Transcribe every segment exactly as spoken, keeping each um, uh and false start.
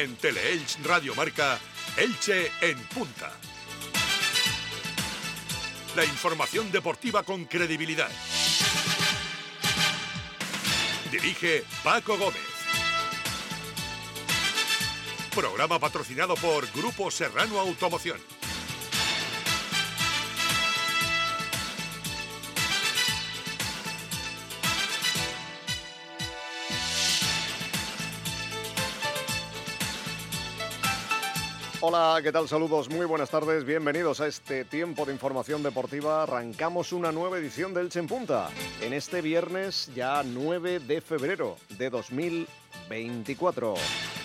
En Teleelch Radio Marca, Elche en punta. La información deportiva con credibilidad. Dirige Paco Gómez. Programa patrocinado por Grupo Serrano Automoción. Hola, ¿qué tal? Saludos, muy buenas tardes, bienvenidos a este tiempo de información deportiva. Arrancamos una nueva edición de Elche en Punta, en este viernes ya nueve de febrero de dos mil veinticuatro.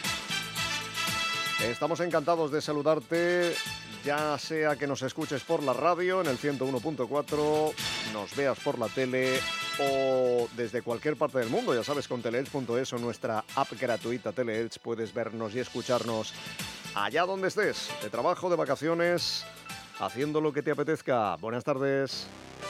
Estamos encantados de saludarte, ya sea que nos escuches por la radio en el ciento uno punto cuatro, nos veas por la tele o desde cualquier parte del mundo. Ya sabes, con teleelch punto es o nuestra app gratuita Teleelch puedes vernos y escucharnos allá donde estés, de trabajo, de vacaciones, haciendo lo que te apetezca. Buenas tardes.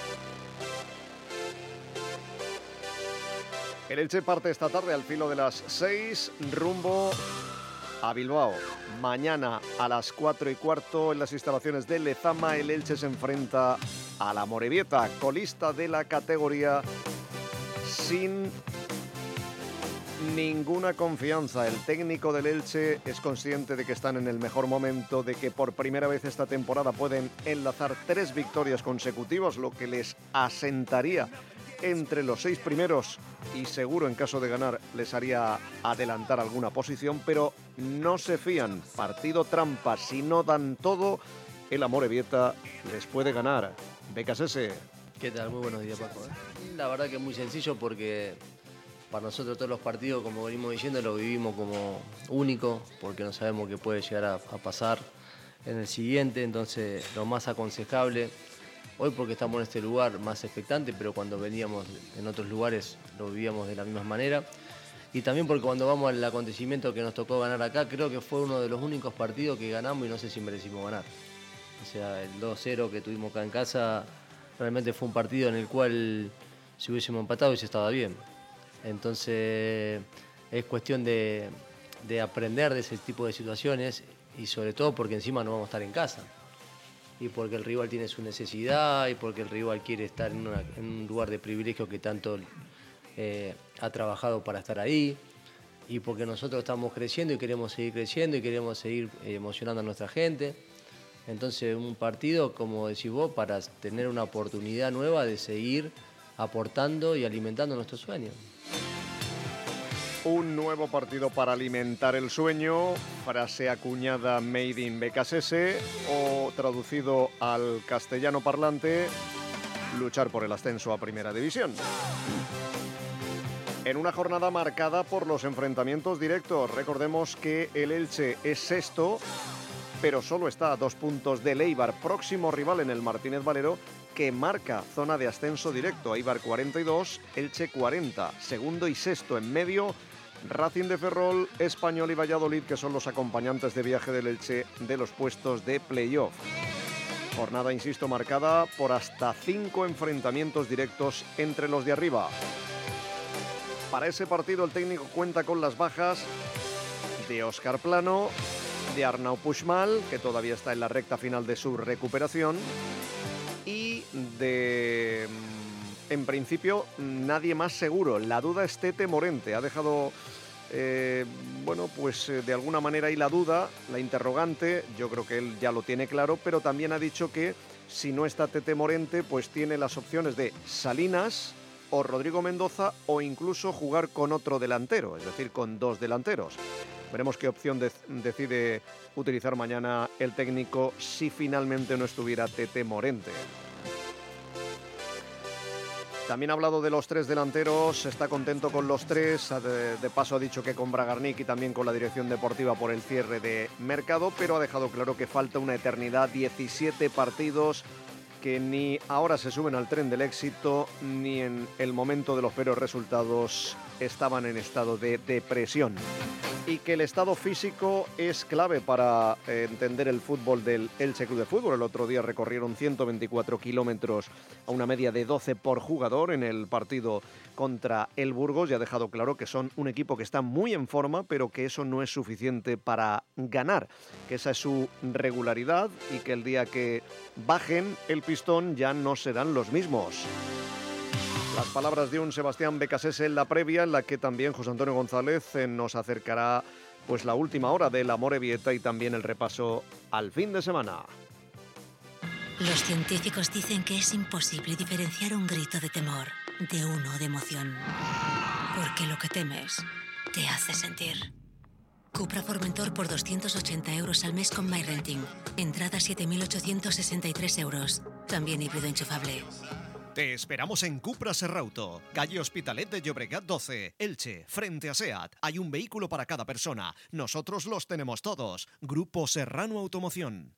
El Elche parte esta tarde al filo de las seis, rumbo a Bilbao. Mañana a las cuatro y cuarto en las instalaciones de Lezama, el Elche se enfrenta a la Amorebieta, colista de la categoría, sin ninguna confianza. El técnico del Elche es consciente de que están en el mejor momento, de que por primera vez esta temporada pueden enlazar tres victorias consecutivas, lo que les asentaría entre los seis primeros y seguro en caso de ganar les haría adelantar alguna posición, pero no se fían. Partido trampa, si no dan todo, el Amorebieta les puede ganar. Becas ese. ¿Qué tal? Muy buenos días, Paco. La verdad que es muy sencillo porque para nosotros todos los partidos, como venimos diciendo, lo vivimos como único, porque no sabemos qué puede llegar a, a pasar en el siguiente. Entonces lo más aconsejable, hoy porque estamos en este lugar más expectante, pero cuando veníamos en otros lugares lo vivíamos de la misma manera. Y también porque cuando vamos al acontecimiento que nos tocó ganar acá, creo que fue uno de los únicos partidos que ganamos y no sé si merecimos ganar. O sea, el dos cero que tuvimos acá en casa realmente fue un partido en el cual si hubiésemos empatado hubiese estado bien. Entonces es cuestión de, de aprender de ese tipo de situaciones y sobre todo porque encima no vamos a estar en casa y porque el rival tiene su necesidad y porque el rival quiere estar en, una, en un lugar de privilegio que tanto eh, ha trabajado para estar ahí y porque nosotros estamos creciendo y queremos seguir creciendo y queremos seguir eh, emocionando a nuestra gente. Entonces un partido, como decís vos, para tener una oportunidad nueva de seguir aportando y alimentando nuestros sueños. Un nuevo partido para alimentar el sueño, frase acuñada made in Becasese o traducido al castellano parlante, luchar por el ascenso a Primera División. En una jornada marcada por los enfrentamientos directos, recordemos que el Elche es sexto, pero solo está a dos puntos del Eibar, próximo rival en el Martínez Valero, que marca zona de ascenso directo. Eibar cuarenta y dos, Elche cuarenta, segundo y sexto en medio, Racing de Ferrol, Español y Valladolid, que son los acompañantes de viaje del Elche de los puestos de playoff. Jornada, insisto, marcada por hasta cinco enfrentamientos directos entre los de arriba. Para ese partido el técnico cuenta con las bajas de Óscar Plano, de Arnau Puigmal, que todavía está en la recta final de su recuperación, y de, en principio, nadie más seguro. La duda es Tete Morente. Ha dejado, eh, bueno, pues eh, de alguna manera ahí la duda, la interrogante. Yo creo que él ya lo tiene claro, pero también ha dicho que si no está Tete Morente, pues tiene las opciones de Salinas o Rodrigo Mendoza o incluso jugar con otro delantero, es decir, con dos delanteros. Veremos qué opción de- decide utilizar mañana el técnico si finalmente no estuviera Tete Morente. También ha hablado de los tres delanteros, está contento con los tres, de, de paso ha dicho que con Bragarnik y también con la dirección deportiva por el cierre de mercado, pero ha dejado claro que falta una eternidad, diecisiete partidos que ni ahora se suben al tren del éxito, ni en el momento de los peores resultados estaban en estado de depresión. y que el estado físico es clave para eh, entender el fútbol del Elche Club de Fútbol. El otro día recorrieron ciento veinticuatro kilómetros a una media de doce por jugador en el partido contra el Burgos, y ha dejado claro que son un equipo que está muy en forma, pero que eso no es suficiente para ganar, que esa es su regularidad y que el día que bajen el pistón ya no serán los mismos. Las palabras de un Sebastián Becasese en la previa, en la que también José Antonio González eh, nos acercará pues la última hora del Amorebieta y también el repaso al fin de semana. Los científicos dicen que es imposible diferenciar un grito de temor de uno de emoción, porque lo que temes te hace sentir. Cupra Formentor por doscientos ochenta euros al mes con MyRenting. Entrada siete mil ochocientos sesenta y tres euros. También híbrido enchufable. Te esperamos en Cupra Serrauto, calle Hospitalet de Llobregat doce, Elche, frente a SEAT. Hay un vehículo para cada persona. Nosotros los tenemos todos. Grupo Serrano Automoción.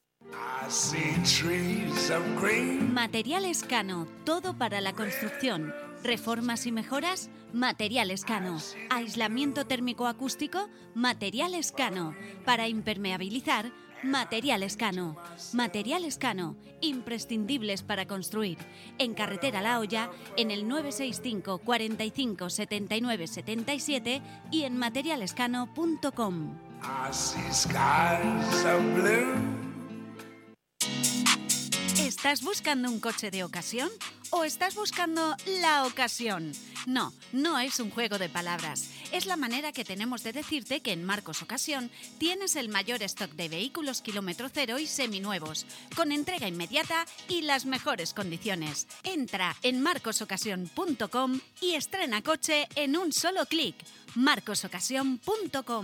Materiales Cano, todo para la construcción. Reformas y mejoras, Materiales Cano. Aislamiento térmico acústico, Materiales Cano. Para impermeabilizar, Materiales Cano. Materiales Cano, imprescindibles para construir. En Carretera La Hoya, en el nueve seis cinco, cuarenta y cinco, setenta y nueve, setenta y siete y en materialescano punto com. ¿Estás buscando un coche de ocasión o estás buscando la ocasión? No, no es un juego de palabras. Es la manera que tenemos de decirte que en Marcos Ocasión tienes el mayor stock de vehículos kilómetro cero y seminuevos, con entrega inmediata y las mejores condiciones. Entra en marcos ocasión punto com y estrena coche en un solo clic. marcos ocasión punto com.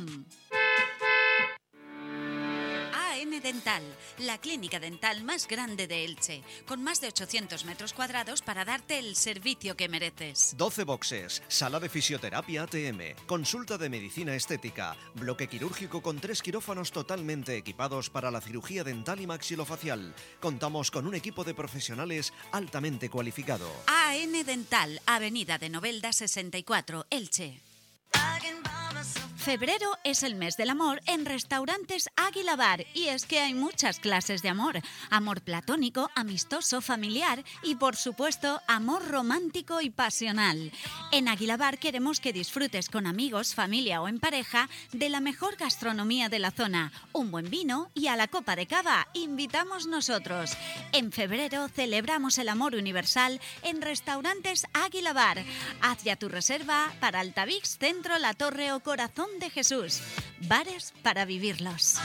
A N Dental, la clínica dental más grande de Elche, con más de ochocientos metros cuadrados para darte el servicio que mereces. doce boxes, sala de fisioterapia A T M, consulta de medicina estética, bloque quirúrgico con tres quirófanos totalmente equipados para la cirugía dental y maxilofacial. Contamos con un equipo de profesionales altamente cualificado. A N Dental, Avenida de Novelda sesenta y cuatro, Elche. Febrero es el mes del amor en Restaurantes Águila Bar y es que hay muchas clases de amor. Amor platónico, amistoso, familiar y por supuesto amor romántico y pasional. En Águila Bar queremos que disfrutes con amigos, familia o en pareja de la mejor gastronomía de la zona, un buen vino y a la copa de cava invitamos nosotros. En febrero celebramos el amor universal en Restaurantes Águila Bar. Haz ya tu reserva para Altavix, Centro, La Torre o Corazón de Jesús. Bares para vivirlos.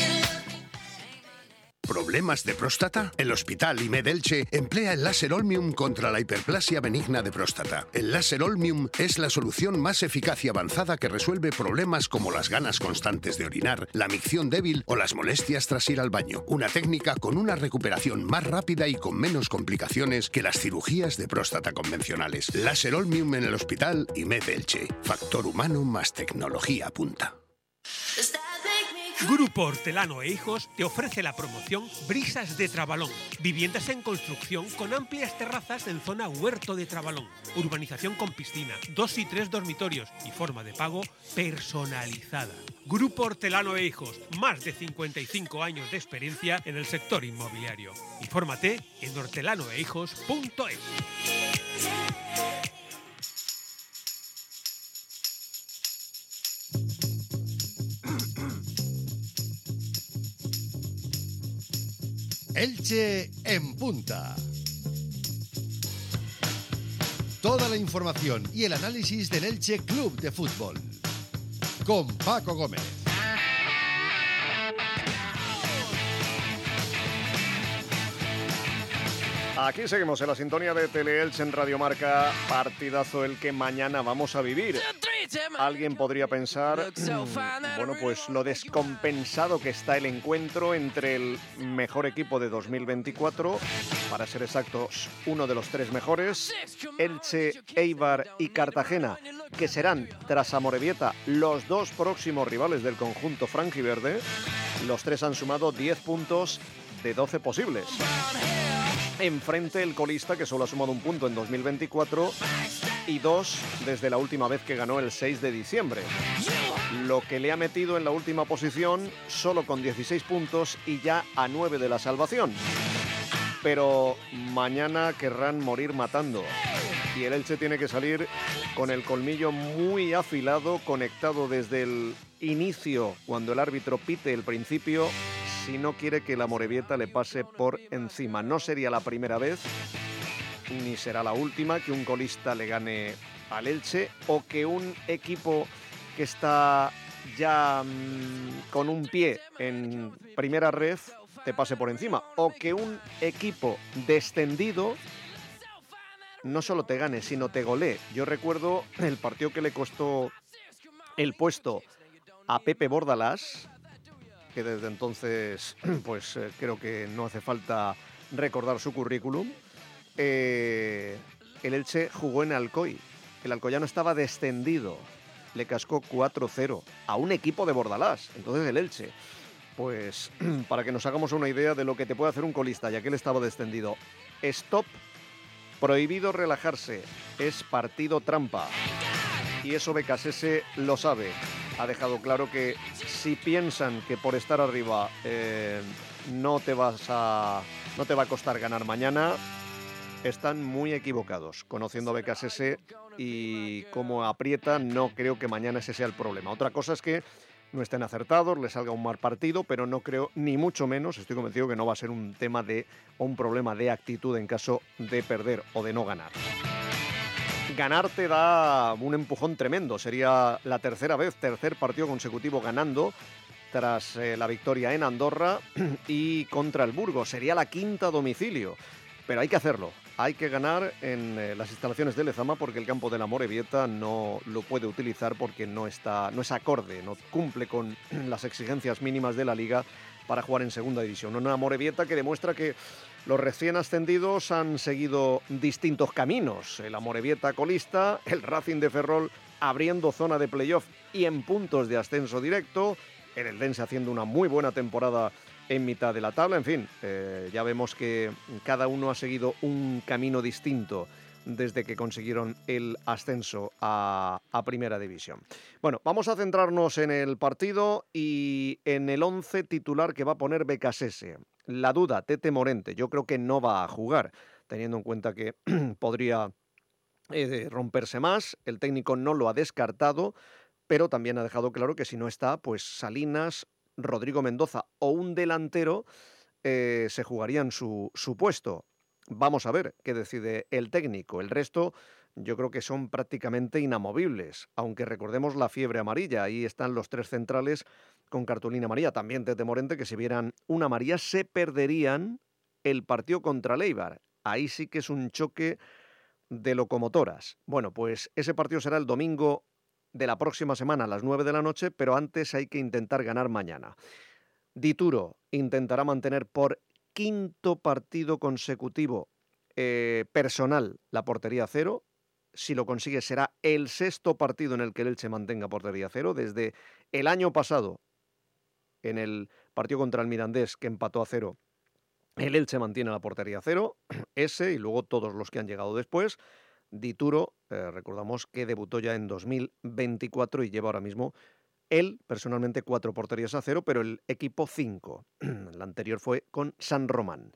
¿Problemas de próstata? El Hospital I M E D Elche emplea el láser Olmium contra la hiperplasia benigna de próstata. El láser Olmium es la solución más eficaz y avanzada que resuelve problemas como las ganas constantes de orinar, la micción débil o las molestias tras ir al baño. Una técnica con una recuperación más rápida y con menos complicaciones que las cirugías de próstata convencionales. Láser Olmium en el Hospital I M E D Elche. Factor humano más tecnología punta. Grupo Hortelano e Hijos te ofrece la promoción Brisas de Trabalón. Viviendas en construcción con amplias terrazas en zona Huerto de Trabalón. Urbanización con piscina, dos y tres dormitorios y forma de pago personalizada. Grupo Hortelano e Hijos, más de cincuenta y cinco años de experiencia en el sector inmobiliario. Infórmate en hortelano e hijos punto es. Elche en punta. Toda la información y el análisis del Elche Club de Fútbol. Con Paco Gómez. Aquí seguimos en la sintonía de Teleelche en Radio Marca. Partidazo el que mañana vamos a vivir. Alguien podría pensar, bueno, pues lo descompensado que está el encuentro entre el mejor equipo de dos mil veinticuatro, para ser exactos, uno de los tres mejores, Elche, Eibar y Cartagena, que serán, tras Amorebieta, los dos próximos rivales del conjunto franjiverde. Los tres han sumado diez puntos de doce posibles. Enfrente el colista, que solo ha sumado un punto en dos mil veinticuatro y dos desde la última vez que ganó el seis de diciembre. lo que le ha metido en la última posición, solo con dieciséis puntos y ya a nueve de la salvación. Pero mañana querrán morir matando. Y el Elche tiene que salir con el colmillo muy afilado, conectado desde el inicio, cuando el árbitro pite el principio, si no quiere que la Amorebieta le pase por encima. No sería la primera vez, ni será la última, que un colista le gane al Elche, o que un equipo que está ya mmm, con un pie en primera ref te pase por encima, o que un equipo descendido no solo te gane, sino te golee. Yo recuerdo el partido que le costó el puesto a Pepe Bordalás, que desde entonces pues eh, creo que no hace falta recordar su currículum. Eh, el Elche jugó en Alcoy, el alcoyano estaba descendido, le cascó cuatro cero a un equipo de Bordalás. Entonces el Elche, pues para que nos hagamos una idea de lo que te puede hacer un colista, ya que él estaba descendido. Stop. Prohibido relajarse, es partido trampa. Y eso Becasese lo sabe. Ha dejado claro que si piensan que por estar arriba eh, no te vas a, no te va a costar ganar mañana, están muy equivocados. Conociendo a Becasese y cómo aprieta, no creo que mañana ese sea el problema. Otra cosa es que no estén acertados, les salga un mal partido, pero no creo, ni mucho menos, estoy convencido que no va a ser un tema de, o un problema de actitud en caso de perder o de no ganar. Ganar te da un empujón tremendo, sería la tercera vez, tercer partido consecutivo ganando, tras eh, la victoria en Andorra y contra el Burgos, sería la quinta a domicilio, pero hay que hacerlo. Hay que ganar en eh, las instalaciones de Lezama, porque el campo de la Amorebieta no lo puede utilizar porque no está, no es acorde, no cumple con las exigencias mínimas de la Liga para jugar en segunda división. Una Amorebieta que demuestra que los recién ascendidos han seguido distintos caminos. El Amorebieta colista, el Racing de Ferrol abriendo zona de playoff y en puntos de ascenso directo, el Eldense haciendo una muy buena temporada en mitad de la tabla. En fin, eh, ya vemos que cada uno ha seguido un camino distinto desde que consiguieron el ascenso a, a Primera División. Bueno, vamos a centrarnos en el partido y en el once titular que va a poner Becasese. La duda, Tete Morente, yo creo que no va a jugar, teniendo en cuenta que podría eh, romperse más. El técnico no lo ha descartado, pero también ha dejado claro que si no está, pues Salinas, Rodrigo Mendoza o un delantero eh, se jugarían su, su puesto. Vamos a ver qué decide el técnico. El resto yo creo que son prácticamente inamovibles, aunque recordemos la fiebre amarilla. Ahí están los tres centrales con cartulina amarilla. También Tete Morente, que si vieran una amarilla se perderían el partido contra el Eibar. Ahí sí que es un choque de locomotoras. Bueno, pues ese partido será el domingo de la próxima semana a las nueve de la noche, pero antes hay que intentar ganar mañana. Dituro intentará mantener por quinto partido consecutivo eh, personal la portería cero. Si lo consigue será el sexto partido en el que el Elche mantenga portería cero. Desde el año pasado, en el partido contra el Mirandés, que empató a cero, el Elche mantiene la portería cero. Ese y luego todos los que han llegado después. Dituro, eh, recordamos que debutó ya en dos mil veinticuatro y lleva ahora mismo él, personalmente, cuatro porterías a cero, pero el equipo cinco. La anterior fue con San Román.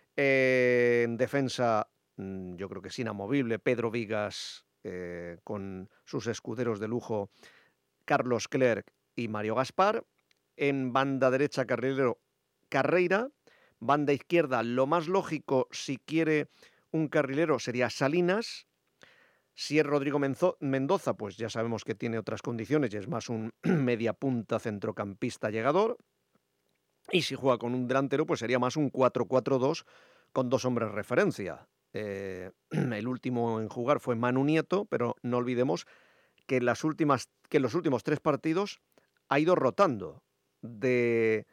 Eh, en defensa, yo creo que es inamovible, Pedro Vigas, eh, con sus escuderos de lujo, Carlos Clerc y Mario Gaspar. En banda derecha, carrilero, Carreira. Banda izquierda, lo más lógico, si quiere un carrilero, sería Salinas. Si es Rodrigo Mendoza, pues ya sabemos que tiene otras condiciones y es más un media punta centrocampista llegador. Y si juega con un delantero, pues sería más un cuatro cuatro dos con dos hombres referencia. Eh, el último en jugar fue Manu Nieto, pero no olvidemos que en, las últimas, que en los últimos tres partidos ha ido rotando. De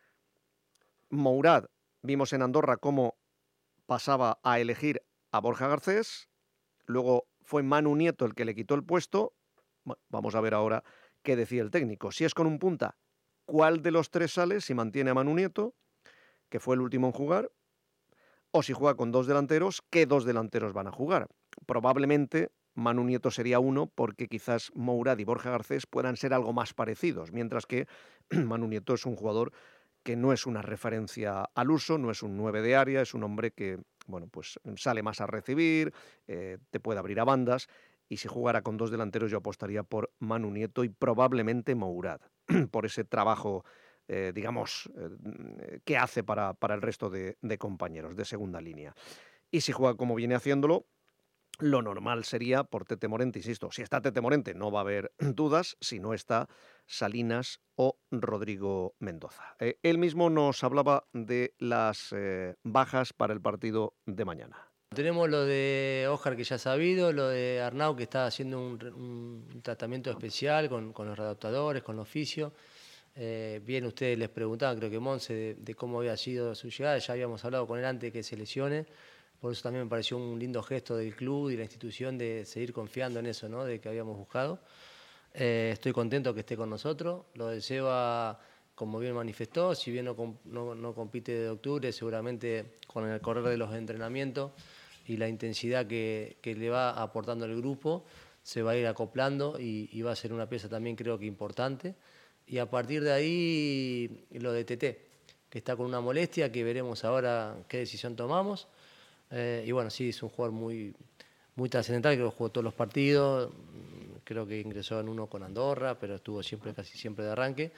Mourad, vimos en Andorra cómo pasaba a elegir a Borja Garcés, luego fue Manu Nieto el que le quitó el puesto. Bueno, vamos a ver ahora qué decía el técnico. Si es con un punta, ¿cuál de los tres sale? Si mantiene a Manu Nieto, que fue el último en jugar, o si juega con dos delanteros, ¿qué dos delanteros van a jugar? Probablemente Manu Nieto sería uno, porque quizás Mourad y Borja Garcés puedan ser algo más parecidos, mientras que Manu Nieto es un jugador que no es una referencia al uso, no es un nueve de área, es un hombre que, bueno, pues sale más a recibir, eh, te puede abrir a bandas, y si jugara con dos delanteros yo apostaría por Manu Nieto y probablemente Mourad, por ese trabajo, eh, digamos, eh, que hace para, para el resto de, de compañeros de segunda línea. Y si juega como viene haciéndolo, lo normal sería por Tete Morente, insisto, si está Tete Morente no va a haber dudas, si no está Salinas o Rodrigo Mendoza. Eh, él mismo nos hablaba de las eh, bajas para el partido de mañana. Tenemos lo de Óscar, que ya ha sabido, lo de Arnau, que está haciendo un, un tratamiento especial con, con los readaptadores, con los fisios. Eh, bien, ustedes les preguntaban, creo que Monse, de, de cómo había sido su llegada, ya habíamos hablado con él antes de que se lesione. Por eso también me pareció un lindo gesto del club y la institución de seguir confiando en eso, ¿no? De que habíamos buscado. Eh, estoy contento que esté con nosotros. Lo de Seba, como bien manifestó, si bien no, no, no compite de octubre, seguramente con el correr de los entrenamientos y la intensidad que, que le va aportando el grupo, se va a ir acoplando y, y va a ser una pieza también creo que importante. Y a partir de ahí, lo de Teté, que está con una molestia, que veremos ahora qué decisión tomamos. Eh, y bueno, sí, es un jugador muy, muy trascendental, creo que jugó todos los partidos, creo que ingresó en uno con Andorra, pero estuvo siempre, casi siempre de arranque.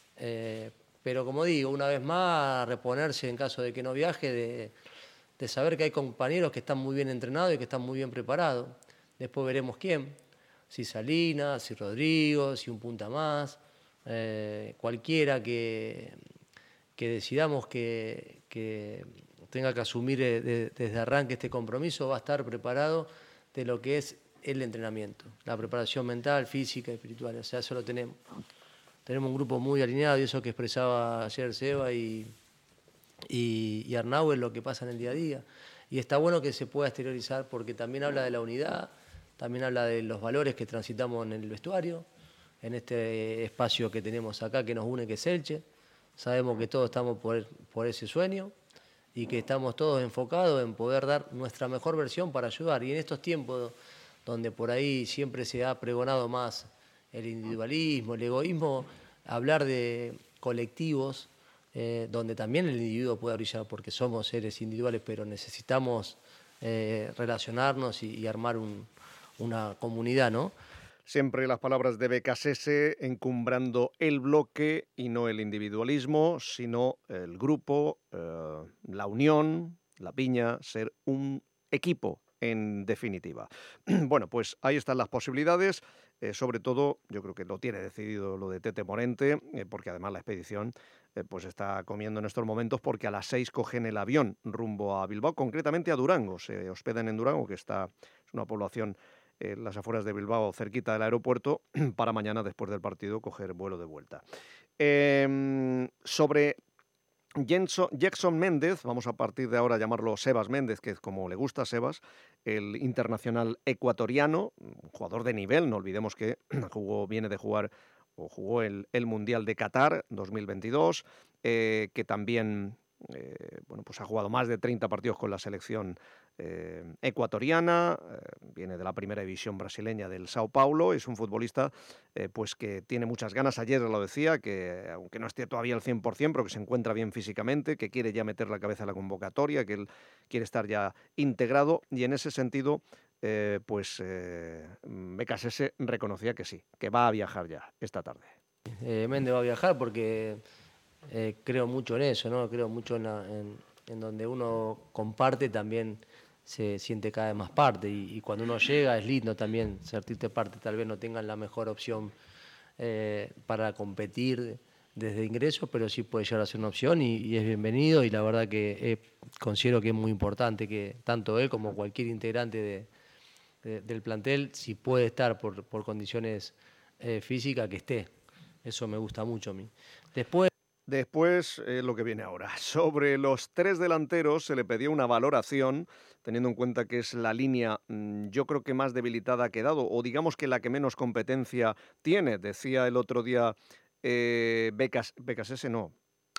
Eh, pero como digo, una vez más, reponerse en caso de que no viaje, de, de saber que hay compañeros que están muy bien entrenados y que están muy bien preparados. Después veremos quién, si Salinas, si Rodrigo, si un punta más, eh, cualquiera que, que decidamos que... que tenga que asumir de, desde arranque este compromiso, va a estar preparado de lo que es el entrenamiento, la preparación mental, física, espiritual, o sea, eso lo tenemos. Tenemos un grupo muy alineado y eso que expresaba ayer Seba y, y, y Arnau es lo que pasa en el día a día. Y está bueno que se pueda exteriorizar porque también habla de la unidad, también habla de los valores que transitamos en el vestuario, en este espacio que tenemos acá que nos une, que es Elche. Sabemos que todos estamos por, por ese sueño y que estamos todos enfocados en poder dar nuestra mejor versión para ayudar. Y en estos tiempos donde por ahí siempre se ha pregonado más el individualismo, el egoísmo, hablar de colectivos, eh, donde también el individuo puede brillar, porque somos seres individuales, pero necesitamos eh, relacionarnos y, y armar un, una comunidad, ¿no? Siempre las palabras de Becasese encumbrando el bloque y no el individualismo, sino el grupo, eh, la unión, la piña, ser un equipo en definitiva. Bueno, pues ahí están las posibilidades, eh, sobre todo yo creo que lo tiene decidido lo de Tete Morente, eh, porque además la expedición eh, pues está comiendo en estos momentos porque a las seis cogen el avión rumbo a Bilbao, concretamente a Durango, se hospedan en Durango, que está, es una población en las afueras de Bilbao, cerquita del aeropuerto, para mañana, después del partido, coger vuelo de vuelta. Eh, sobre Jenson, Jackson Méndez, vamos a partir de ahora a llamarlo Sebas Méndez, que es como le gusta a Sebas, el internacional ecuatoriano, un jugador de nivel, no olvidemos que jugó, viene de jugar o jugó el, el Mundial de Qatar dos mil veintidós, eh, que también eh, bueno, pues ha jugado más de treinta partidos con la selección eh, ecuatoriana, eh, viene de la primera división brasileña del Sao Paulo, es un futbolista eh, pues que tiene muchas ganas, ayer lo decía, que aunque no esté todavía al cien por cien, pero que se encuentra bien físicamente, que quiere ya meter la cabeza en la convocatoria, que él quiere estar ya integrado, y en ese sentido eh, pues eh, Becasese reconocía que sí, que va a viajar ya esta tarde. Eh, Méndez va a viajar porque eh, creo mucho en eso, ¿no? Creo mucho en, la, en, en donde uno comparte también se siente cada vez más parte y, y cuando uno llega es lindo también sentirte parte, tal vez no tengan la mejor opción eh, para competir desde ingresos, pero sí puede llegar a ser una opción y, y es bienvenido y la verdad que eh, considero que es muy importante que tanto él como cualquier integrante de, de, del plantel, si puede estar por, por condiciones eh, físicas, que esté. Eso me gusta mucho a mí. Después... Después, eh, lo que viene ahora. Sobre los tres delanteros se le pedía una valoración, teniendo en cuenta que es la línea, mmm, yo creo que más debilitada ha quedado, o digamos que la que menos competencia tiene. Decía el otro día eh, Becas, Becasese, no,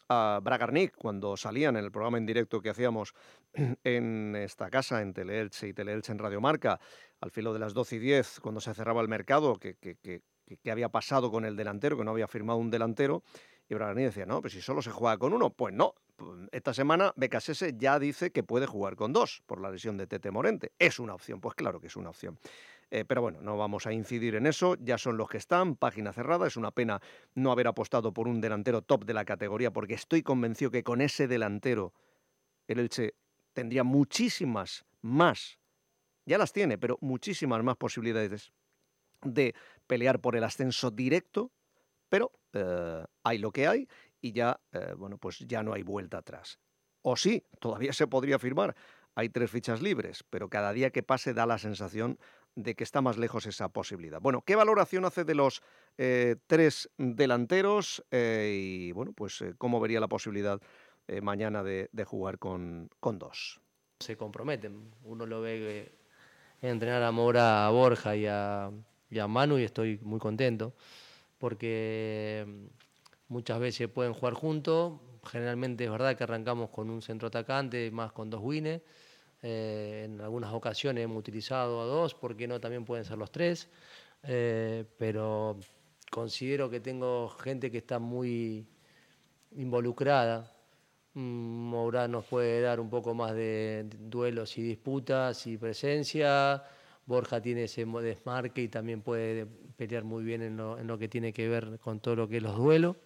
a Bragarnik cuando salían en el programa en directo que hacíamos en esta casa, en Teleelche y Teleelche en Radio Marca, al filo de las doce y diez, cuando se cerraba el mercado, que, que, que, que había pasado con el delantero, que no había firmado un delantero, y Bragarnik decía, no, pues si solo se juega con uno, pues no. Esta semana Becasese ya dice que puede jugar con dos por la lesión de Tete Morente. ¿Es una opción? Pues claro que es una opción. Eh, pero bueno, no vamos a incidir en eso, ya son los que están, página cerrada. Es una pena no haber apostado por un delantero top de la categoría, porque estoy convencido que con ese delantero el Elche tendría muchísimas más, ya las tiene, pero muchísimas más posibilidades de pelear por el ascenso directo, pero eh, hay lo que hay y ya, eh, bueno, pues ya no hay vuelta atrás. O sí, todavía se podría firmar, hay tres fichas libres, pero cada día que pase da la sensación de que está más lejos esa posibilidad. Bueno, ¿qué valoración hace de los eh, tres delanteros? Eh, y bueno, pues eh, ¿cómo vería la posibilidad eh, mañana de, de jugar con, con dos? Se comprometen. Uno lo ve eh, entrenar a Mora, a Borja y a, y a Manu, y estoy muy contento, porque muchas veces pueden jugar juntos. Generalmente es verdad que arrancamos con un centro atacante, más con dos wines. Eh, en algunas ocasiones hemos utilizado a dos, ¿por qué no? También pueden ser los tres, eh, pero considero que tengo gente que está muy involucrada. Mourá nos puede dar un poco más de duelos y disputas y presencia. Borja tiene ese desmarque y también puede pelear muy bien en lo, en lo que tiene que ver con todo lo que es los duelos.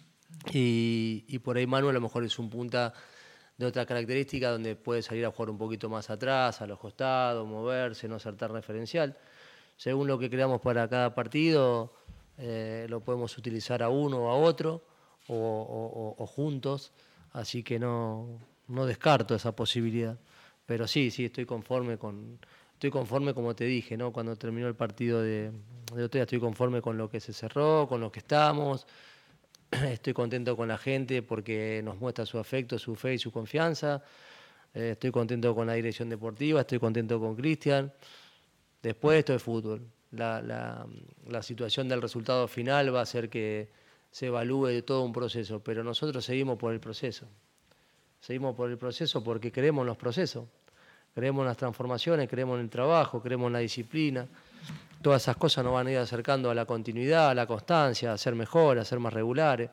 Y, y por ahí Manu a lo mejor es un punta de otra característica donde puede salir a jugar un poquito más atrás, a los costados, moverse, no ser tan referencial. Según lo que creamos para cada partido, eh, lo podemos utilizar a uno o a otro, o, o, o juntos, así que no, no descarto esa posibilidad. Pero sí, sí, estoy conforme con, estoy conforme como te dije, ¿no? Cuando terminó el partido de, de otro día, estoy conforme con lo que se cerró, con lo que estamos. Estoy contento con la gente porque nos muestra su afecto, su fe y su confianza. Eh, estoy contento con la dirección deportiva, estoy contento con Cristian. Después esto es fútbol. La, la, la situación del resultado final va a hacer que se evalúe de todo un proceso, pero nosotros seguimos por el proceso. Seguimos por el proceso porque creemos en los procesos. Creemos en las transformaciones, creemos en el trabajo, creemos en la disciplina. Todas esas cosas nos van a ir acercando a la continuidad, a la constancia, a ser mejores, a ser más regulares.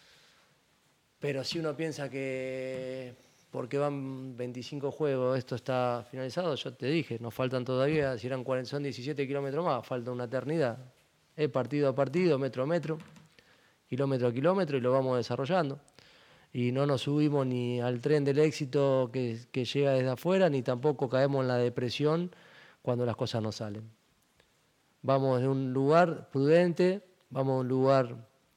Pero si uno piensa que porque van veinticinco juegos esto está finalizado, yo te dije, nos faltan todavía, si eran cuarenta, son diecisiete kilómetros más, falta una eternidad. Es partido a partido, metro a metro, kilómetro a kilómetro, y lo vamos desarrollando. Y no nos subimos ni al tren del éxito que, que llega desde afuera, ni tampoco caemos en la depresión cuando las cosas no salen. Vamos de un lugar prudente, vamos a un lugar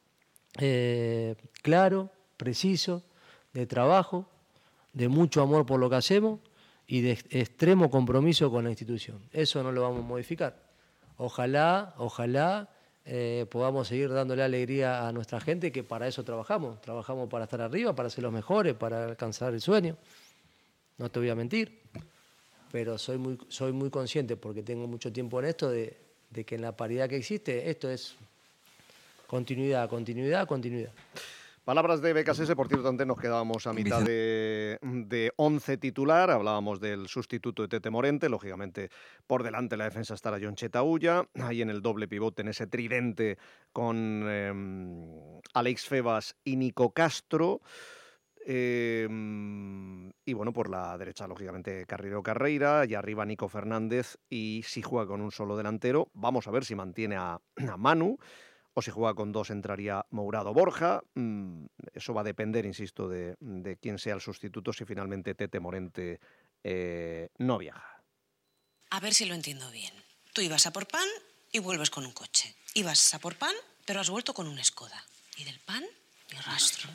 eh, claro, preciso, de trabajo, de mucho amor por lo que hacemos y de extremo compromiso con la institución. Eso no lo vamos a modificar. Ojalá, ojalá eh, podamos seguir dándole alegría a nuestra gente, que para eso trabajamos. Trabajamos para estar arriba, para ser los mejores, para alcanzar el sueño. No te voy a mentir, pero soy muy, soy muy consciente, porque tengo mucho tiempo en esto, de, de que en la paridad que existe, esto es continuidad, continuidad, continuidad. Palabras de Becasese. Por cierto, antes nos quedábamos a mitad de, de once titular. Hablábamos del sustituto de Tete Morente. Lógicamente, por delante la defensa estará Jon Chetauya. Ahí en el doble pivote, en ese tridente con eh, Alex Febas y Nico Castro. Eh, y bueno, por la derecha, lógicamente, Carrillo Carreira. Y arriba Nico Fernández. Y si juega con un solo delantero, vamos a ver si mantiene a, a Manu. O si juega con dos, entraría Mourado Borja. Mm, eso va a depender, insisto, de, de quién sea el sustituto, si finalmente Tete Morente eh, no viaja. A ver si lo entiendo bien. Tú ibas a por pan y vuelves con un coche. Ibas a por pan, pero has vuelto con un Skoda. Y del pan, ni rastro.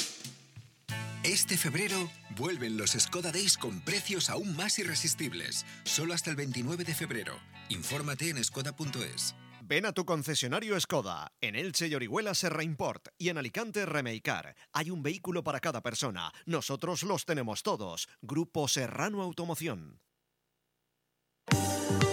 Este febrero vuelven los Skoda Days con precios aún más irresistibles. Solo hasta el veintinueve de febrero. Infórmate en skoda punto es. Ven a tu concesionario Skoda. En Elche y Orihuela Serra Import y en Alicante Remeicar. Hay un vehículo para cada persona. Nosotros los tenemos todos. Grupo Serrano Automoción.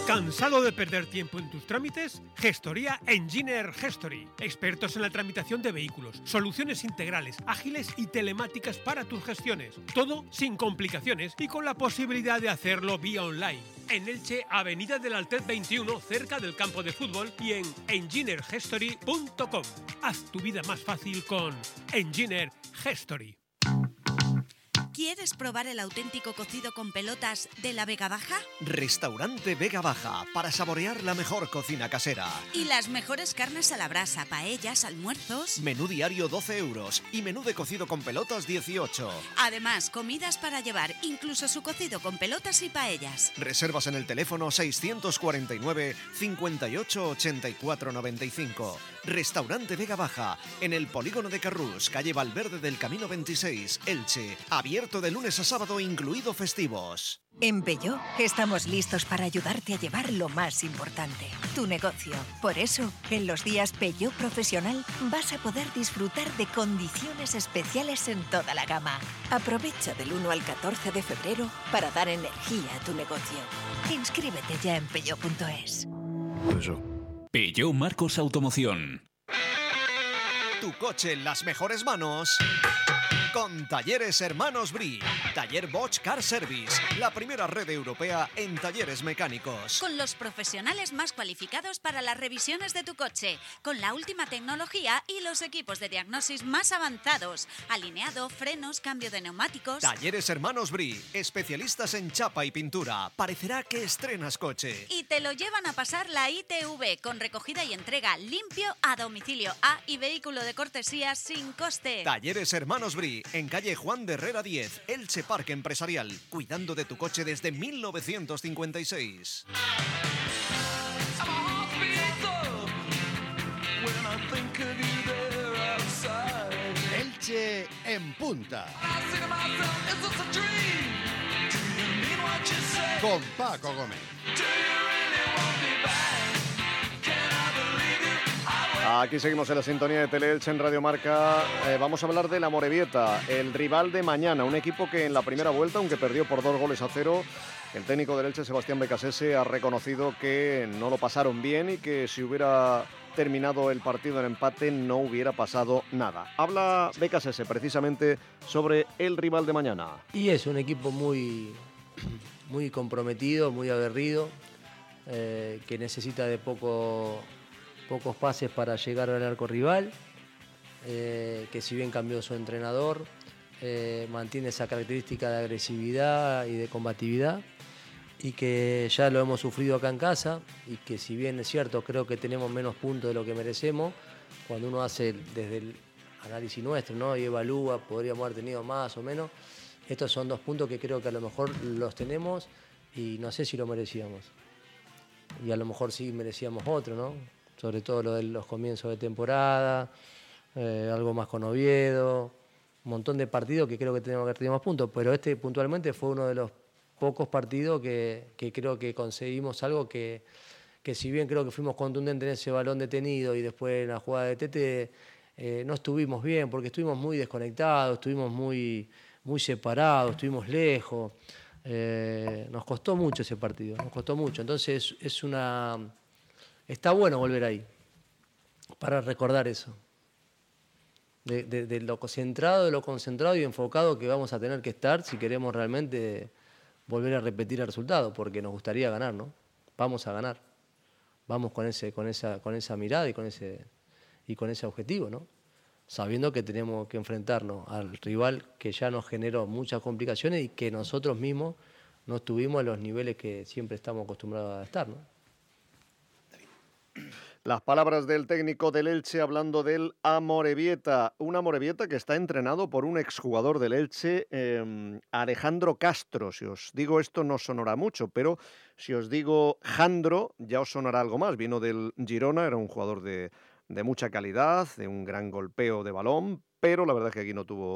¿Cansado de perder tiempo en tus trámites? Gestoría Engineer Gestory. Expertos en la tramitación de vehículos, soluciones integrales, ágiles y telemáticas para tus gestiones. Todo sin complicaciones y con la posibilidad de hacerlo vía online. En Elche, Avenida del Altet veintiuno, cerca del campo de fútbol, y en engineer gestory punto com. Haz tu vida más fácil con Engineer Gestory. ¿Quieres probar el auténtico cocido con pelotas de la Vega Baja? Restaurante Vega Baja, para saborear la mejor cocina casera. Y las mejores carnes a la brasa, paellas, almuerzos. Menú diario doce euros y menú de cocido con pelotas dieciocho. Además, comidas para llevar, incluso su cocido con pelotas y paellas. Reservas en el teléfono seiscientos cuarenta y nueve, cincuenta y ocho, ochenta y cuatro noventa y cinco. Restaurante Vega Baja, en el polígono de Carrús, calle Valverde del Camino veintiséis, Elche. Abierto de lunes a sábado, incluido festivos. En Peugeot estamos listos para ayudarte a llevar lo más importante, tu negocio. Por eso, en los días Peugeot Profesional vas a poder disfrutar de condiciones especiales en toda la gama. Aprovecha del uno al catorce de febrero para dar energía a tu negocio. Inscríbete ya en peugeot punto es. Peugeot Marcos Automoción. Tu coche en las mejores manos con Talleres Hermanos Brie. Taller Bosch Car Service, la primera red europea en talleres mecánicos. Con los profesionales más cualificados para las revisiones de tu coche, con la última tecnología y los equipos de diagnosis más avanzados. Alineado, frenos, cambio de neumáticos. Talleres Hermanos Brie, especialistas en chapa y pintura. Parecerá que estrenas coche. Y te lo llevan a pasar la I T V con recogida y entrega limpio a domicilio A y vehículo de cortesía sin coste. Talleres Hermanos Brie, en calle Juan de Herrera diez, Elche Parque Empresarial, cuidando de tu coche desde mil novecientos cincuenta y seis. Elche en punta. Con Paco Gómez. Aquí seguimos en la sintonía de Teleelche en Radio Marca. Eh, vamos a hablar de la Amorebieta, el rival de mañana. Un equipo que en la primera vuelta, aunque perdió por dos goles a cero, el técnico del Elche, Sebastián Becasese, ha reconocido que no lo pasaron bien y que si hubiera terminado el partido en empate no hubiera pasado nada. Habla Becasese precisamente sobre el rival de mañana. Y es un equipo muy, muy comprometido, muy aguerrido, eh, que necesita de poco... pocos pases para llegar al arco rival, eh, que si bien cambió su entrenador, eh, mantiene esa característica de agresividad y de combatividad, y que ya lo hemos sufrido acá en casa, y que si bien es cierto, creo que tenemos menos puntos de lo que merecemos, cuando uno hace desde el análisis nuestro, ¿no?, y evalúa, podríamos haber tenido más o menos, estos son dos puntos que creo que a lo mejor los tenemos y no sé si lo merecíamos. Y a lo mejor sí merecíamos otro, ¿no? Sobre todo lo de los comienzos de temporada, eh, algo más con Oviedo, un montón de partidos que creo que tenemos que tener más puntos, pero este puntualmente fue uno de los pocos partidos que, que creo que conseguimos algo que, que si bien creo que fuimos contundentes en ese balón detenido y después en la jugada de Tete, eh, no estuvimos bien porque estuvimos muy desconectados, estuvimos muy, muy separados, estuvimos lejos, eh, nos costó mucho ese partido, nos costó mucho, entonces es una... Está bueno volver ahí, para recordar eso, de, de, de lo concentrado, de lo concentrado y enfocado que vamos a tener que estar si queremos realmente volver a repetir el resultado, porque nos gustaría ganar, ¿no? Vamos a ganar, vamos con ese, con esa, con esa mirada y con ese, y con ese objetivo, ¿no? Sabiendo que tenemos que enfrentarnos al rival que ya nos generó muchas complicaciones y que nosotros mismos no estuvimos a los niveles que siempre estamos acostumbrados a estar, ¿no? Las palabras del técnico del Elche hablando del Amorebieta, un Amorebieta que está entrenado por un exjugador del Elche, eh, Alejandro Castro. Si os digo esto no sonará mucho, pero si os digo Jandro ya os sonará algo más. Vino del Girona, era un jugador de, de mucha calidad, de un gran golpeo de balón, pero la verdad es que aquí no tuvo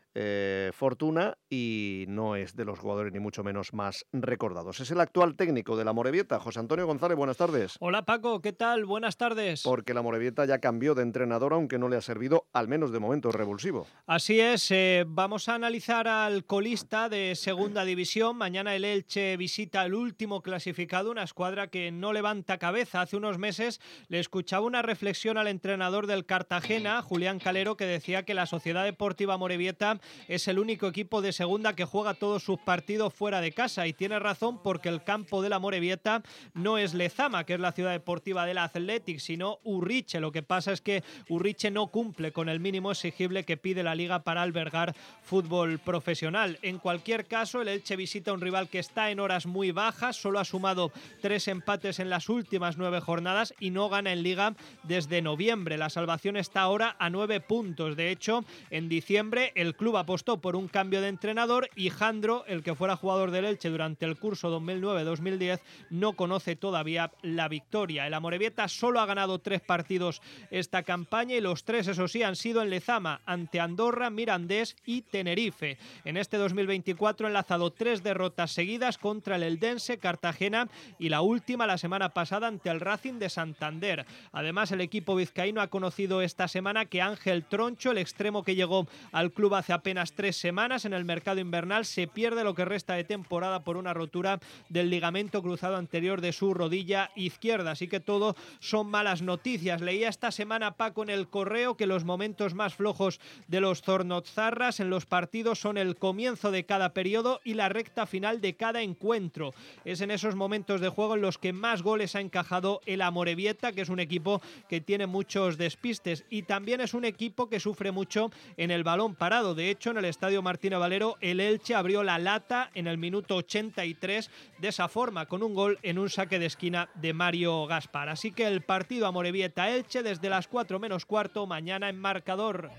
eh, fortuna y no es de los jugadores ni mucho menos más recordados. Es el actual técnico de la Amorebieta, José Antonio González, buenas tardes. Hola Paco, ¿qué tal? Buenas tardes. Porque la Amorebieta ya cambió de entrenador, aunque no le ha servido, al menos de momento, revulsivo. Así es, eh, vamos a analizar al colista de Segunda División. Mañana el Elche visita el último clasificado, una escuadra que no levanta cabeza. Hace unos meses le escuchaba una reflexión al entrenador del Cartagena, Julián Calero, que decía que la Sociedad Deportiva Amorebieta es el único equipo de segunda que juega todos sus partidos fuera de casa, y tiene razón, porque el campo de la Amorebieta no es Lezama, que es la ciudad deportiva del Athletic, sino Urriche. Lo que pasa es que Urriche no cumple con el mínimo exigible que pide la liga para albergar fútbol profesional. En cualquier caso, el Elche visita un rival que está en horas muy bajas, solo ha sumado tres empates en las últimas nueve jornadas y no gana en liga desde noviembre. La salvación está ahora a nueve puntos. De hecho, en diciembre el club apostó por un cambio de entrenador y Jandro, el que fuera jugador del Elche durante el curso dos mil nueve dos mil diez, no conoce todavía la victoria. El Amorebieta solo ha ganado tres partidos esta campaña y los tres, eso sí, han sido en Lezama, ante Andorra, Mirandés y Tenerife. En este dos mil veinticuatro ha enlazado tres derrotas seguidas contra el Eldense, Cartagena y la última la semana pasada ante el Racing de Santander. Además, el equipo vizcaíno ha conocido esta semana que Ángel Troncho, el extremo que llegó al club hace apenas tres semanas en el mercado invernal, se pierde lo que resta de temporada por una rotura del ligamento cruzado anterior de su rodilla izquierda. Así que todo son malas noticias. Leía esta semana, Paco, en el Correo, que los momentos más flojos de los zornozarras en los partidos son el comienzo de cada periodo y la recta final de cada encuentro. Es en esos momentos de juego en los que más goles ha encajado el Amorebieta, que es un equipo que tiene muchos despistes y también es un equipo que sufre mucho en el balón parado. De hecho, en el Estadio Martínez Valero, el Elche abrió la lata en el minuto ochenta y tres de esa forma, con un gol en un saque de esquina de Mario Gaspar. Así que el partido Amorebieta-Elche desde las cuatro menos cuarto mañana en Marcador.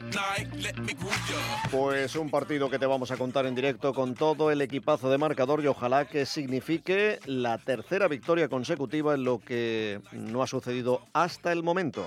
Pues un partido que te vamos a contar en directo con todo el equipazo de Marcador y ojalá que signifique la tercera victoria consecutiva en lo que no ha sucedido hasta el momento.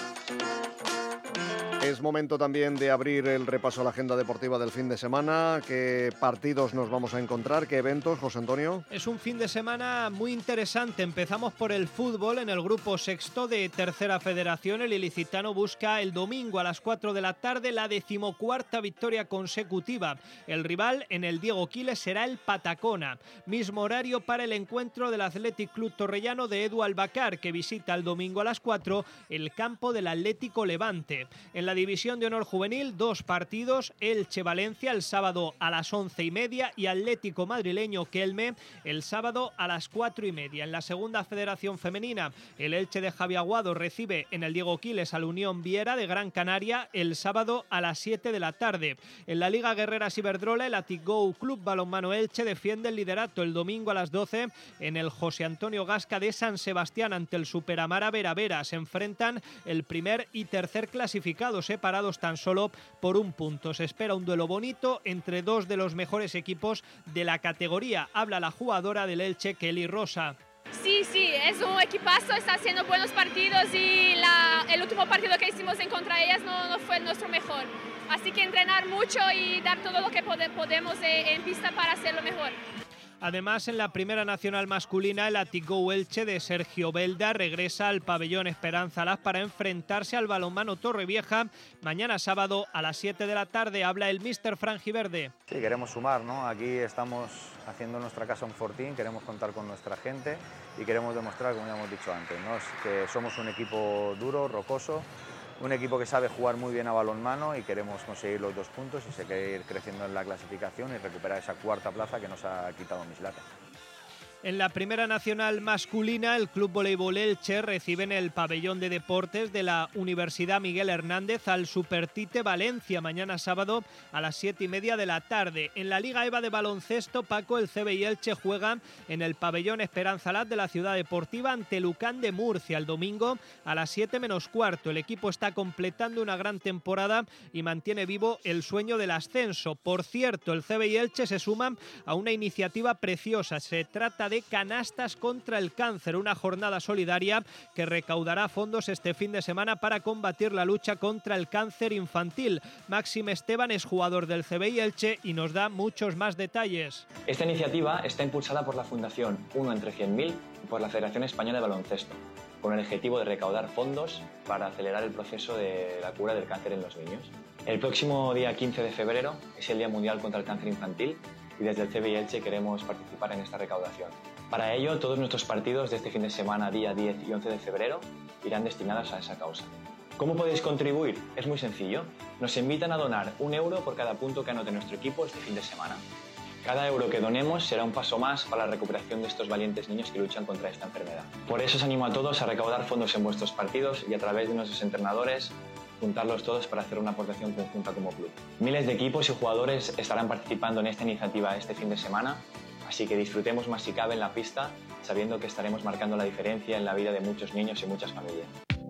Es momento también de abrir el repaso a la agenda deportiva del fin de semana. ¿Qué partidos nos vamos a encontrar? ¿Qué eventos, José Antonio? Es un fin de semana muy interesante. Empezamos por el fútbol. En el grupo sexto de Tercera Federación, el ilicitano busca el domingo a las cuatro de la tarde la decimocuarta victoria consecutiva. El rival en el Diego Quiles será el Patacona. Mismo horario para el encuentro del Athletic Club Torrellano de Edu Albacar, que visita el domingo a las cuatro el campo del Atlético Levante. En la División de Honor Juvenil, dos partidos: Elche-Valencia el sábado a las once y media y Atlético Madrileño Kelme el sábado a las cuatro y media. En la Segunda Federación Femenina, el Elche de Javi Aguado recibe en el Diego Quiles al Unión Viera de Gran Canaria el sábado a las siete de la tarde. En la Liga Guerreras Iberdrola, el Atigou Club Balonmano Elche defiende el liderato el domingo a las doce en el José Antonio Gasca de San Sebastián ante el Superamara Vera Vera. Se enfrentan el primer y tercer clasificado, separados tan solo por un punto. Se espera un duelo bonito entre dos de los mejores equipos de la categoría. Habla la jugadora del Elche, Kelly Rosa. Sí, sí, es un equipazo, está haciendo buenos partidos y la, el último partido que hicimos en contra de ellas no, no fue nuestro mejor. Así que entrenar mucho y dar todo lo que pode, podemos en pista para hacerlo mejor. Además, en la Primera Nacional masculina, el Atigou Elche de Sergio Belda regresa al pabellón Esperanza Las para enfrentarse al Balonmano Torrevieja mañana sábado a las siete de la tarde. Habla el míster Frangiverde. Sí, queremos sumar, ¿no? Aquí estamos haciendo nuestra casa un fortín, queremos contar con nuestra gente y queremos demostrar, como ya hemos dicho antes, ¿no? que somos un equipo duro, rocoso, un equipo que sabe jugar muy bien a balonmano y queremos conseguir los dos puntos y seguir creciendo en la clasificación y recuperar esa cuarta plaza que nos ha quitado Mislata. En la Primera Nacional masculina, el Club Voleibol Elche recibe en el pabellón de deportes de la Universidad Miguel Hernández al Supertite Valencia mañana sábado a las siete y media de la tarde. En la Liga EVA de baloncesto, Paco, el C B I Elche juega en el pabellón Esperanza Lat de la Ciudad Deportiva ante Lucán de Murcia el domingo a las siete menos cuarto. El equipo está completando una gran temporada y mantiene vivo el sueño del ascenso. Por cierto, el C B I Elche se suma a una iniciativa preciosa. Se trata la de Canastas contra el Cáncer, una jornada solidaria que recaudará fondos este fin de semana para combatir la lucha contra el cáncer infantil. Máxim Esteban es jugador del C B I Elche y nos da muchos más detalles. Esta iniciativa está impulsada por la Fundación uno entre cien mil y por la Federación Española de Baloncesto, con el objetivo de recaudar fondos para acelerar el proceso de la cura del cáncer en los niños. El próximo día quince de febrero es el Día Mundial contra el Cáncer Infantil y desde el C B I Elche queremos participar en esta recaudación. Para ello, todos nuestros partidos de este fin de semana, día diez y once de febrero, irán destinados a esa causa. ¿Cómo podéis contribuir? Es muy sencillo. Nos invitan a donar un euro por cada punto que anote nuestro equipo este fin de semana. Cada euro que donemos será un paso más para la recuperación de estos valientes niños que luchan contra esta enfermedad. Por eso os animo a todos a recaudar fondos en vuestros partidos y a través de nuestros entrenadores juntarlos todos para hacer una aportación conjunta como club. Miles de equipos y jugadores estarán participando en esta iniciativa este fin de semana, así que disfrutemos más si cabe en la pista, sabiendo que estaremos marcando la diferencia en la vida de muchos niños y muchas familias.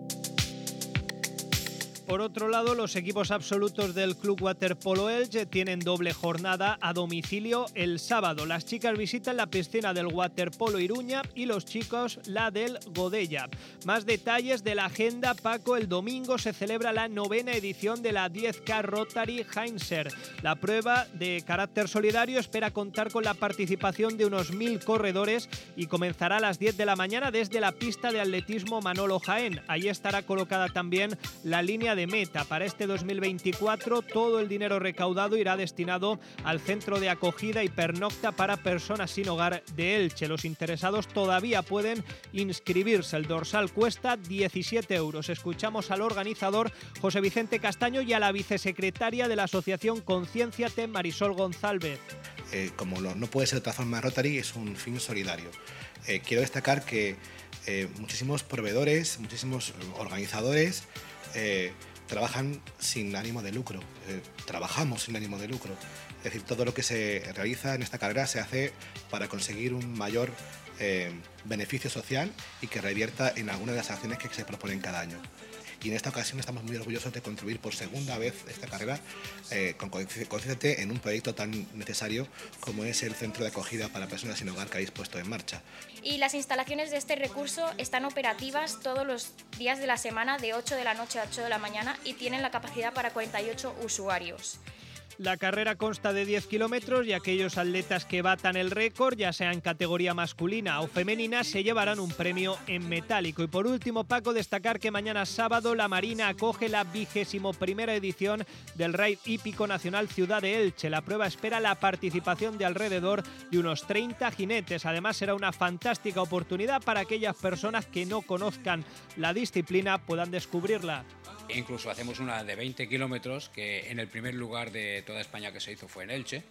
Por otro lado, los equipos absolutos del Club Waterpolo Elche tienen doble jornada a domicilio el sábado. Las chicas visitan la piscina del Waterpolo Iruña y los chicos la del Godella. Más detalles de la agenda, Paco. El domingo se celebra la novena edición de la diez K Rotary Heinzer. La prueba de carácter solidario espera contar con la participación de unos mil corredores y comenzará a las diez de la mañana desde la pista de atletismo Manolo Jaén. Allí estará colocada también la línea de de meta. Para este dos mil veinticuatro, todo el dinero recaudado irá destinado al centro de acogida y pernocta para personas sin hogar de Elche. Los interesados todavía pueden inscribirse. El dorsal cuesta diecisiete euros. Escuchamos al organizador José Vicente Castaño y a la vicesecretaria de la asociación Concienciate, Marisol González. Eh, como lo, no puede ser de otra forma, Rotary es un fin solidario. Eh, quiero destacar que eh, muchísimos proveedores, muchísimos organizadores eh, trabajan sin ánimo de lucro, eh, trabajamos sin ánimo de lucro. Es decir, todo lo que se realiza en esta carrera se hace para conseguir un mayor eh, beneficio social y que revierta en alguna de las acciones que se proponen cada año. Y en esta ocasión estamos muy orgullosos de contribuir por segunda vez esta carrera eh, con Concéntrate en un proyecto tan necesario como es el centro de acogida para personas sin hogar que habéis puesto en marcha. Y las instalaciones de este recurso están operativas todos los días de la semana de ocho de la noche a ocho de la mañana y tienen la capacidad para cuarenta y ocho usuarios. La carrera consta de diez kilómetros y aquellos atletas que batan el récord, ya sea en categoría masculina o femenina, se llevarán un premio en metálico. Y por último, Paco, destacar que mañana sábado la Marina acoge la vigésimo primera edición del Raid Hípico Nacional Ciudad de Elche. La prueba espera la participación de alrededor de unos treinta jinetes. Además, será una fantástica oportunidad para aquellas personas que no conozcan la disciplina puedan descubrirla. Incluso hacemos una de veinte kilómetros, que en el primer lugar de toda España que se hizo fue en Elche,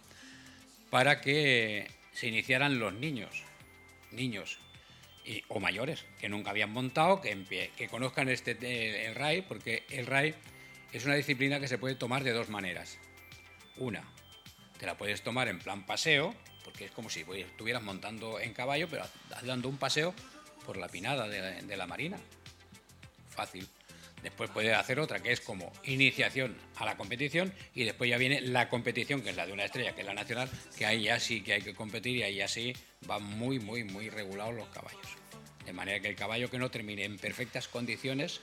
para que se iniciaran los niños, niños y, o mayores, que nunca habían montado, que, empie, que conozcan este, el, el R A I, porque el R A I es una disciplina que se puede tomar de dos maneras. Una, te la puedes tomar en plan paseo, porque es como si estuvieras montando en caballo, pero dando un paseo por la pinada de, de la Marina. Fácil. Después puede hacer otra que es como iniciación a la competición y después ya viene la competición, que es la de una estrella, que es la nacional, que ahí ya sí que hay que competir y ahí ya sí van muy, muy, muy regulados los caballos. De manera que el caballo que no termine en perfectas condiciones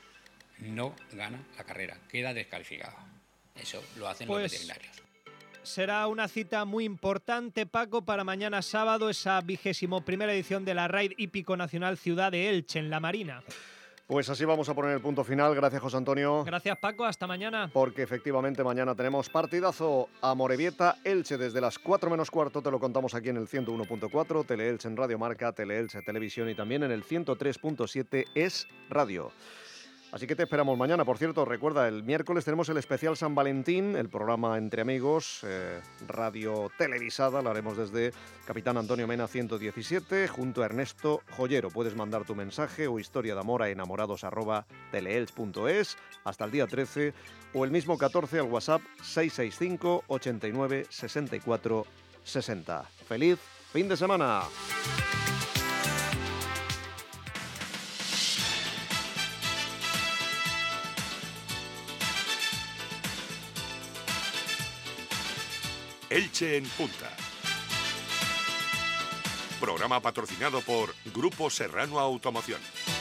no gana la carrera, queda descalificado. Eso lo hacen pues... los veterinarios. Será una cita muy importante, Paco, para mañana sábado, esa vigésimo primera edición de la Raid Hípico Nacional Ciudad de Elche, en la Marina. Pues así vamos a poner el punto final. Gracias, José Antonio. Gracias, Paco. Hasta mañana. Porque efectivamente mañana tenemos partidazo Amorebieta-Elche. Desde las cuatro menos cuarto te lo contamos aquí en el ciento uno punto cuatro, Teleelche en Radio Marca, Teleelche Televisión y también en el ciento tres punto siete Es Radio. Así que te esperamos mañana. Por cierto, recuerda, el miércoles tenemos el especial San Valentín, el programa Entre Amigos, eh, radio televisada, lo haremos desde Capitán Antonio Mena ciento diecisiete, junto a Ernesto Joyero. Puedes mandar tu mensaje o historia de amor a enamorados arroba teleelch punto es hasta el día trece o el mismo catorce al WhatsApp seis seis cinco, ochenta y nueve, sesenta y cuatro, sesenta. ¡Feliz fin de semana! Elche en Punta. programa patrocinado por Grupo Serrano Automoción.